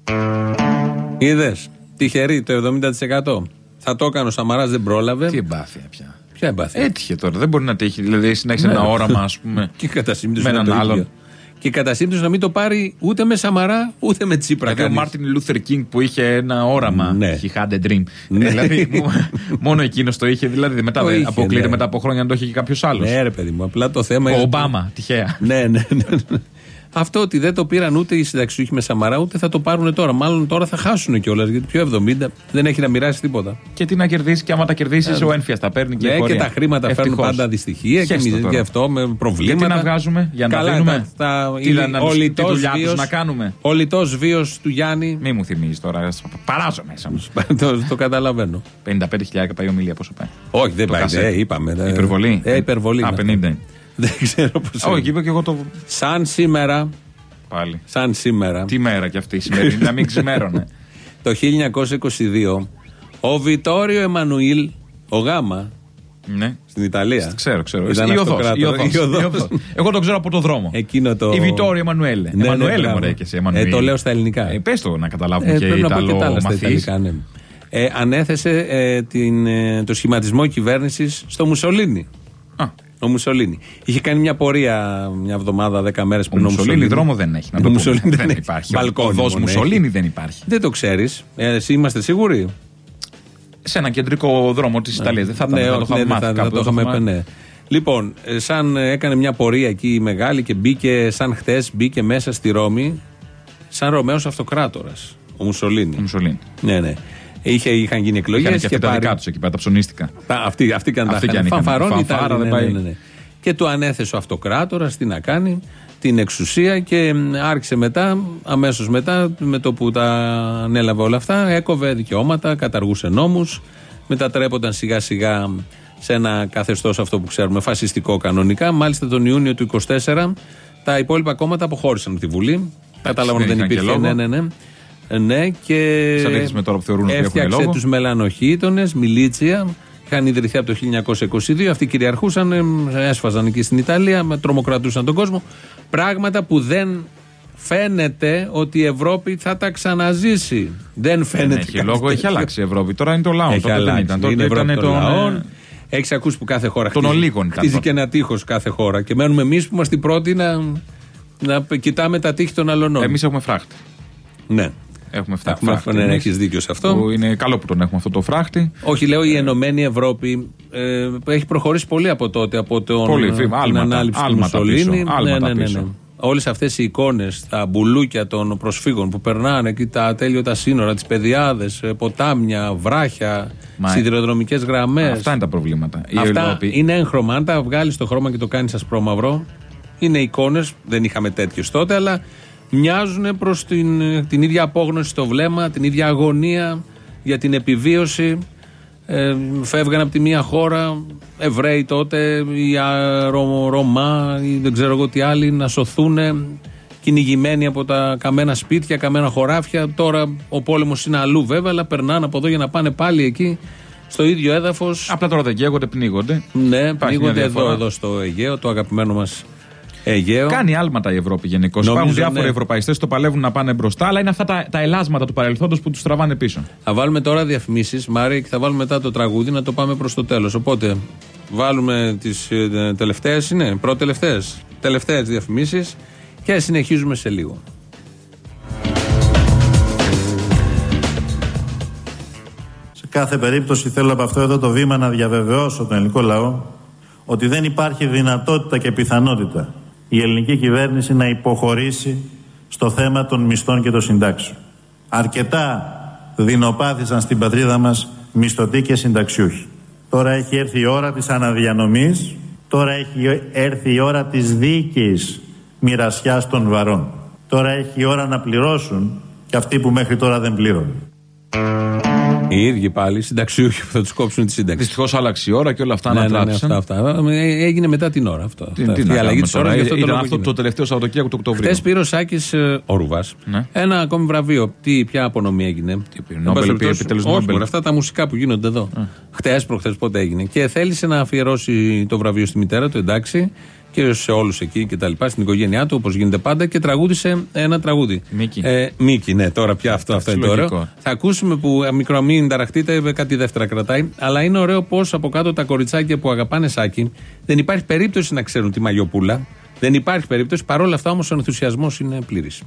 Είδες, τυχερή το εβδομήντα τοις εκατό. Θα το έκανε ο Σαμαράς, δεν πρόλαβε. Τι εμπάθεια πια. Ποια εμπάθεια. Έτυχε τώρα, δεν μπορεί να τύχει. Δηλαδή, να έχει ναι, ένα όραμα, ας πούμε. Και κατά σύμπτωση με έναν άλλον. Και κατά σύμπτωση να μην το πάρει ούτε με Σαμαρά ούτε με Τσίπρα. Δηλαδή, ο Μάρτιν Λούθερ Κίνγκ που είχε ένα όραμα. Ναι. He had a dream. Ναι. Δηλαδή, μόνο εκείνος το είχε. Δηλαδή, μετά είχε, αποκλείται ναι. μετά από χρόνια να το είχε και κάποιος άλλος. Ναι, ρε παιδί μου, απλά το θέμα ο είναι. Ο Ομπάμα, τυχαία. Ναι, ναι, ναι. Αυτό ότι δεν το πήραν ούτε οι συνταξιούχοι με Σαμαρά, ούτε θα το πάρουν τώρα. Μάλλον τώρα θα χάσουν κιόλας, γιατί πιο εβδομήντα δεν έχει να μοιράσει τίποτα. Και τι να κερδίσει, και άμα τα κερδίσει, ε, ο ένφιας τα παίρνει και, ναι, και τα χρήματα ευτυχώς. Φέρνουν πάντα δυστυχία και, και αυτό με προβλήματα. Και τι να βγάζουμε, για να καλά, δίνουμε. Τα, τι να, ο τη δουλειά τους να κάνουμε. Ο λιτός βίος του Γιάννη. Μη μου θυμίζει τώρα, παράζω μέσα μου. το, το καταλαβαίνω. πενήντα πέντε χιλιάδες πάει ομιλία, πόσο πάει. Όχι, δεν πάει, είπαμε. Υπερβολή. Υπερβολή. Α, πενήντα. Δεν ξέρω πώς. Όχι, είπα και εγώ το. Σαν σήμερα. Πάλι. Σαν σήμερα. Τι μέρα κι αυτή η σημερινή, να μην ξημέρωνε. Το χίλια εννιακόσια είκοσι δύο ο Βιτόριο Εμμανουήλ, ο Γάμα, ναι. στην Ιταλία. Ξέρω, ξέρω. Ήταν η οδός, η οδός, η οδός. Εγώ το ξέρω από το δρόμο. Εκείνο το... Η Βιτόριο Εμμανουέλ. Ναι, Εμμανουέλ, ναι, μωρέ και σε ε, το λέω στα ελληνικά. Ε, πες το να καταλάβουν ε, και οι Ιταλομαθείς. Ναι. Ε, ανέθεσε ε, την, ε, το σχηματισμό κυβέρνησης στο Μουσολίνι. Α. Ο Μουσολίνι. Είχε κάνει μια πορεία μια εβδομάδα, δέκα μέρες πριν. Ο Μουσολίνι δρόμο δεν έχει. Να το Μουσολίνι δεν υπάρχει. Μπαλκόνι. Ο οδός Μουσολίνι δεν υπάρχει. Δεν το ξέρεις. Ε, εσύ είμαστε σίγουροι. Σε ένα κεντρικό δρόμο της Ιταλίας. Δεν θα ήταν. Ναι, θα το είχαμε μάθει θα, κάπου. Το είχαμε, ναι. Λοιπόν, σαν έκανε μια πορεία εκεί μεγάλη και μπήκε, σαν χτες, μπήκε μέσα στη Ρώμη, σαν Ρωμαίος Αυτοκράτορας. Ο Μουσολίνι. Ο Μουσολίνι. Ναι, ναι. Είχε, είχαν γίνει εκλογές. Είχαν και, και τα δικά τους εκεί πέρα, τα ψωνίστικα. Αυτοί, αυτοί και αν τα είχαν. Φανφαρών ήταν. Ναι, ναι, ναι, ναι. Και του ανέθεσε ο Αυτοκράτορας τι να κάνει, την εξουσία, και άρχισε μετά, αμέσως μετά, με το που τα ανέλαβε όλα αυτά, έκοβε δικαιώματα, καταργούσε νόμους, μετατρέπονταν σιγά σιγά σε ένα καθεστώς αυτό που ξέρουμε, φασιστικό κανονικά. Μάλιστα τον Ιούνιο του είκοσι τέσσερα τα υπόλοιπα κόμματα αποχώρησαν από τη Βουλή. Κατάλαβαν ότι δεν υπήρχε. Ναι, ναι, ναι. Ναι, και έφτιαξε τους μελανοχήτονες, μιλίτσια. Είχαν ιδρυθεί από το χίλια εννιακόσια είκοσι δύο. Αυτοί κυριαρχούσαν, έσφαζαν εκεί στην Ιταλία, τρομοκρατούσαν τον κόσμο. Πράγματα που δεν Φαίνεται ότι η Ευρώπη θα τα ξαναζήσει. Δεν φαίνεται. Δεν έχει λόγο, έχει αλλάξει η Ευρώπη. Τώρα είναι το λαό. Έχει τότε αλλάξει. δεν ήταν. Τότε Είναι ήταν Ευρώπη το των λαών. Έχει ακούσει που κάθε χώρα των χτίζει, ολίγων χτίζει και ένα τείχος κάθε χώρα. Και μένουμε εμείς που είμαστε οι πρώτοι να, να κοιτάμε τα τείχη των αλλωνών. Εμείς έχουμε φράχτη. Ναι. Έχουμε φράχτη. Ναι, ναι, έχεις δίκιο σε αυτό. Που είναι καλό που τον έχουμε αυτό το φράχτη. Όχι, λέω η Ενωμένη Ευρώπη ε, έχει προχωρήσει πολύ από τότε, από τον, πολύ, την άλματα, ανάληψη του Μουσολίνη. Ναι, ναι, ναι, ναι. Όλες αυτές οι εικόνες, τα μπουλούκια των προσφύγων που περνάνε εκεί, τα ατέλειωτα σύνορα, τις πεδιάδες, ποτάμια, βράχια, σιδηροδρομικές γραμμές. Αυτά είναι τα προβλήματα. Η αυτά Ευρώπη... είναι έγχρωμα. Αν τα βγάλεις το χρώμα και το κάνεις ασπρόμαυρο, είναι εικόνες, δεν είχαμε τέτοιες τότε, αλλά μοιάζουν προς την, την ίδια απόγνωση στο βλέμμα, την ίδια αγωνία για την επιβίωση. Ε, φεύγαν από τη μία χώρα Εβραίοι τότε, οι Ρο, Ρωμά ή δεν ξέρω εγώ τι άλλοι, να σωθούν κυνηγημένοι από τα καμένα σπίτια, καμένα χωράφια. Τώρα ο πόλεμος είναι αλλού βέβαια, αλλά περνάνε από εδώ για να πάνε πάλι εκεί στο ίδιο έδαφος. Απλά τώρα δεν καίγονται, πνίγονται. Ναι, πνίγονται εδώ, εδώ στο Αιγαίο, το αγαπημένο μας Αιγαίο. Κάνει άλματα η Ευρώπη γενικώς. Υπάρχουν διάφοροι ναι. ευρωπαϊστές που το παλεύουν να πάνε μπροστά, αλλά είναι αυτά τα, τα ελάσματα του παρελθόντος που τους τραβάνε πίσω. Θα βάλουμε τώρα διαφημίσεις, Μάρη, και θα βάλουμε μετά το τραγούδι να το πάμε προς το τέλος. Οπότε βάλουμε τις ε, τελευταίες, είναι πρώτες-τελευταίες, τελευταίες διαφημίσεις και συνεχίζουμε σε λίγο. Σε κάθε περίπτωση θέλω από αυτό εδώ το βήμα να διαβεβαιώσω τον ελληνικό λαό ότι δεν υπάρχει δυνατότητα και πιθανότητα η ελληνική κυβέρνηση να υποχωρήσει στο θέμα των μισθών και των συντάξεων. Αρκετά δεινοπάθησαν στην πατρίδα μας μισθωτοί και συνταξιούχοι. Τώρα έχει έρθει η ώρα της αναδιανομής, τώρα έχει έρθει η ώρα της δίκαιης μοιρασιάς των βαρών. Τώρα έχει η ώρα να πληρώσουν και αυτοί που μέχρι τώρα δεν πλήρωναν. Οι ίδιοι πάλι, συνταξιούχοι που θα τους κόψουν τη σύνταξη. Δυστυχώς άλλαξε η ώρα και όλα αυτά ναι, ανατράπησαν. Ναι, ναι, αυτά, αυτά. Έγινε μετά την ώρα αυτό. Τι, αυτά. τι η αλλαγή της ώρας. Ήταν αυτό, αυτό το τελευταίο Σαββατοκύριακο του Οκτωβρίου. Χθες πήρε ο Σάκης ε, ο Ρουβάς ναι. ένα ακόμη βραβείο. Τι, ποια απονομή έγινε. Τι πήρε, Νόμπελ, πήρε επιτέλους Νόμπελ. Αυτά τα μουσικά που γίνονται εδώ. Mm. Χθες, προχθές, πότε έγινε. Και θέλησε να αφιερώσει το βραβείο στη μητέρα του, εντάξει. Και σε όλους εκεί και τα λοιπά, στην οικογένειά του, όπως γίνεται πάντα, και τραγούδισε ένα τραγούδι. Μίκη. Ε, Μίκη, ναι, τώρα πια αυτό, αυτό είναι το ωραίο. Θα ακούσουμε που μικρό μην ταραχτείτε, κάτι δεύτερα κρατάει. Αλλά είναι ωραίο πως από κάτω τα κοριτσάκια που αγαπάνε Σάκη, δεν υπάρχει περίπτωση να ξέρουν τη Μαγιοπούλα. Δεν υπάρχει περίπτωση, παρόλα αυτά όμως ο ενθουσιασμός είναι πλήρης.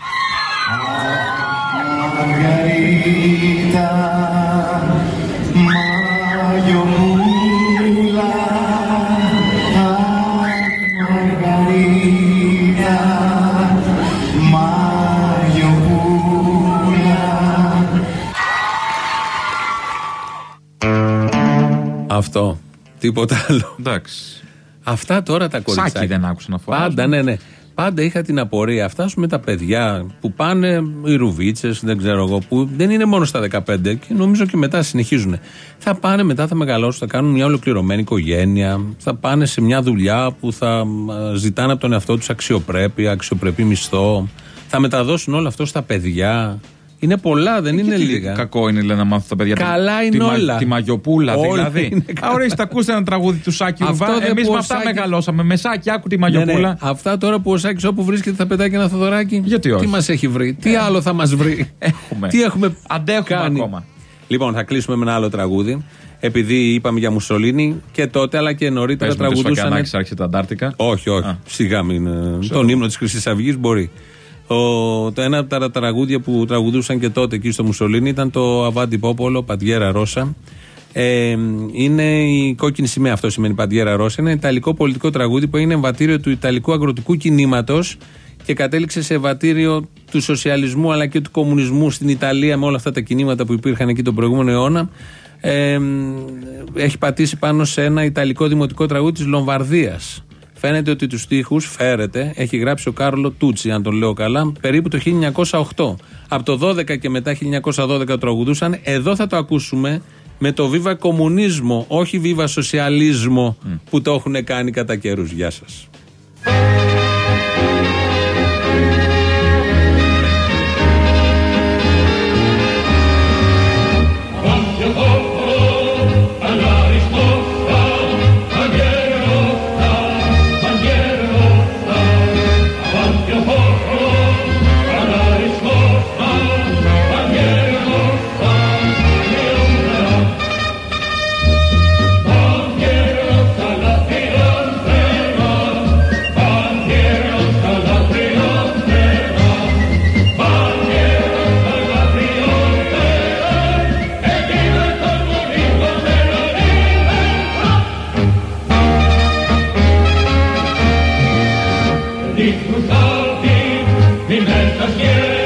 Αυτό. Τίποτα άλλο. Εντάξει. Αυτά τώρα τα κοριτσάκια. Σάκη δεν άκουσα να φοράς. Πάντα, ναι, ναι. Πάντα είχα την απορία. Φτάσουμε τα παιδιά που πάνε, οι ρουβίτσες, δεν ξέρω εγώ, που δεν είναι μόνο στα δεκαπέντε και νομίζω και μετά συνεχίζουν. Θα πάνε μετά, θα μεγαλώσουν, θα κάνουν μια ολοκληρωμένη οικογένεια, θα πάνε σε μια δουλειά που θα ζητάνε από τον εαυτό τους αξιοπρέπεια, αξιοπρεπή μισθό, θα μεταδώσουν όλο αυτό στα παιδιά. Είναι πολλά, δεν ε, είναι τι λίγα. Κακό είναι λέει, να μάθουν τα παιδιά. Καλά είναι τη, όλα. Τη Μαγιοπούλα όλα δηλαδή. Ορίστε, ακούστε ένα τραγούδι του Σάκη Ρουβά. Εμείς με αυτά Σάκη... μεγαλώσαμε. Με Σάκη, άκου τη Μαγιοπούλα. Ναι, ναι. Αυτά τώρα που ο Σάκης όπου βρίσκεται θα πετάει και ένα Θοδωράκι. Γιατί όχι. Τι μας έχει βρει, τι άλλο θα μας βρει. Έχουμε. Τι έχουμε Αντέχουμε κάνει. ακόμα. Λοιπόν, θα κλείσουμε με ένα άλλο τραγούδι. Επειδή είπαμε για Μουσολίνη και τότε αλλά και νωρίτερα τραγουδούσαν. Πες με άρχισε τα Αντάρτικα. Όχι, όχι. Α. Σιγά μην. Τον ύμνο της Χρυσής Αυγής μπορεί. Ο, το ένα από τα τραγούδια που τραγουδούσαν και τότε εκεί στο Μουσολίνι ήταν το Αβάντι Πόπολο, Παντιέρα Ρώσα. Ε, είναι η κόκκινη σημαία, αυτό σημαίνει Παντιέρα Ρώσα. Είναι ένα ιταλικό πολιτικό τραγούδι που είναι εμβατήριο του Ιταλικού αγροτικού κινήματος και κατέληξε σε εμβατήριο του σοσιαλισμού αλλά και του κομμουνισμού στην Ιταλία με όλα αυτά τα κινήματα που υπήρχαν εκεί τον προηγούμενο αιώνα. Ε, έχει πατήσει πάνω σε ένα ιταλικό δημοτικό τραγούδι της Λομβαρδίας. Φαίνεται ότι τους στίχους, φέρεται, έχει γράψει ο Κάρλο Τούτσι, αν τον λέω καλά, περίπου το χίλια εννιακόσια οκτώ. Από το δώδεκα και μετά χίλια εννιακόσια δώδεκα τραγουδούσαν. Εδώ θα το ακούσουμε με το Viva Comunismo, όχι Viva Socialismo mm. που το έχουν κάνει κατά καιρούς. Γεια σας. dich nun salb ich, wie Welt das Geld.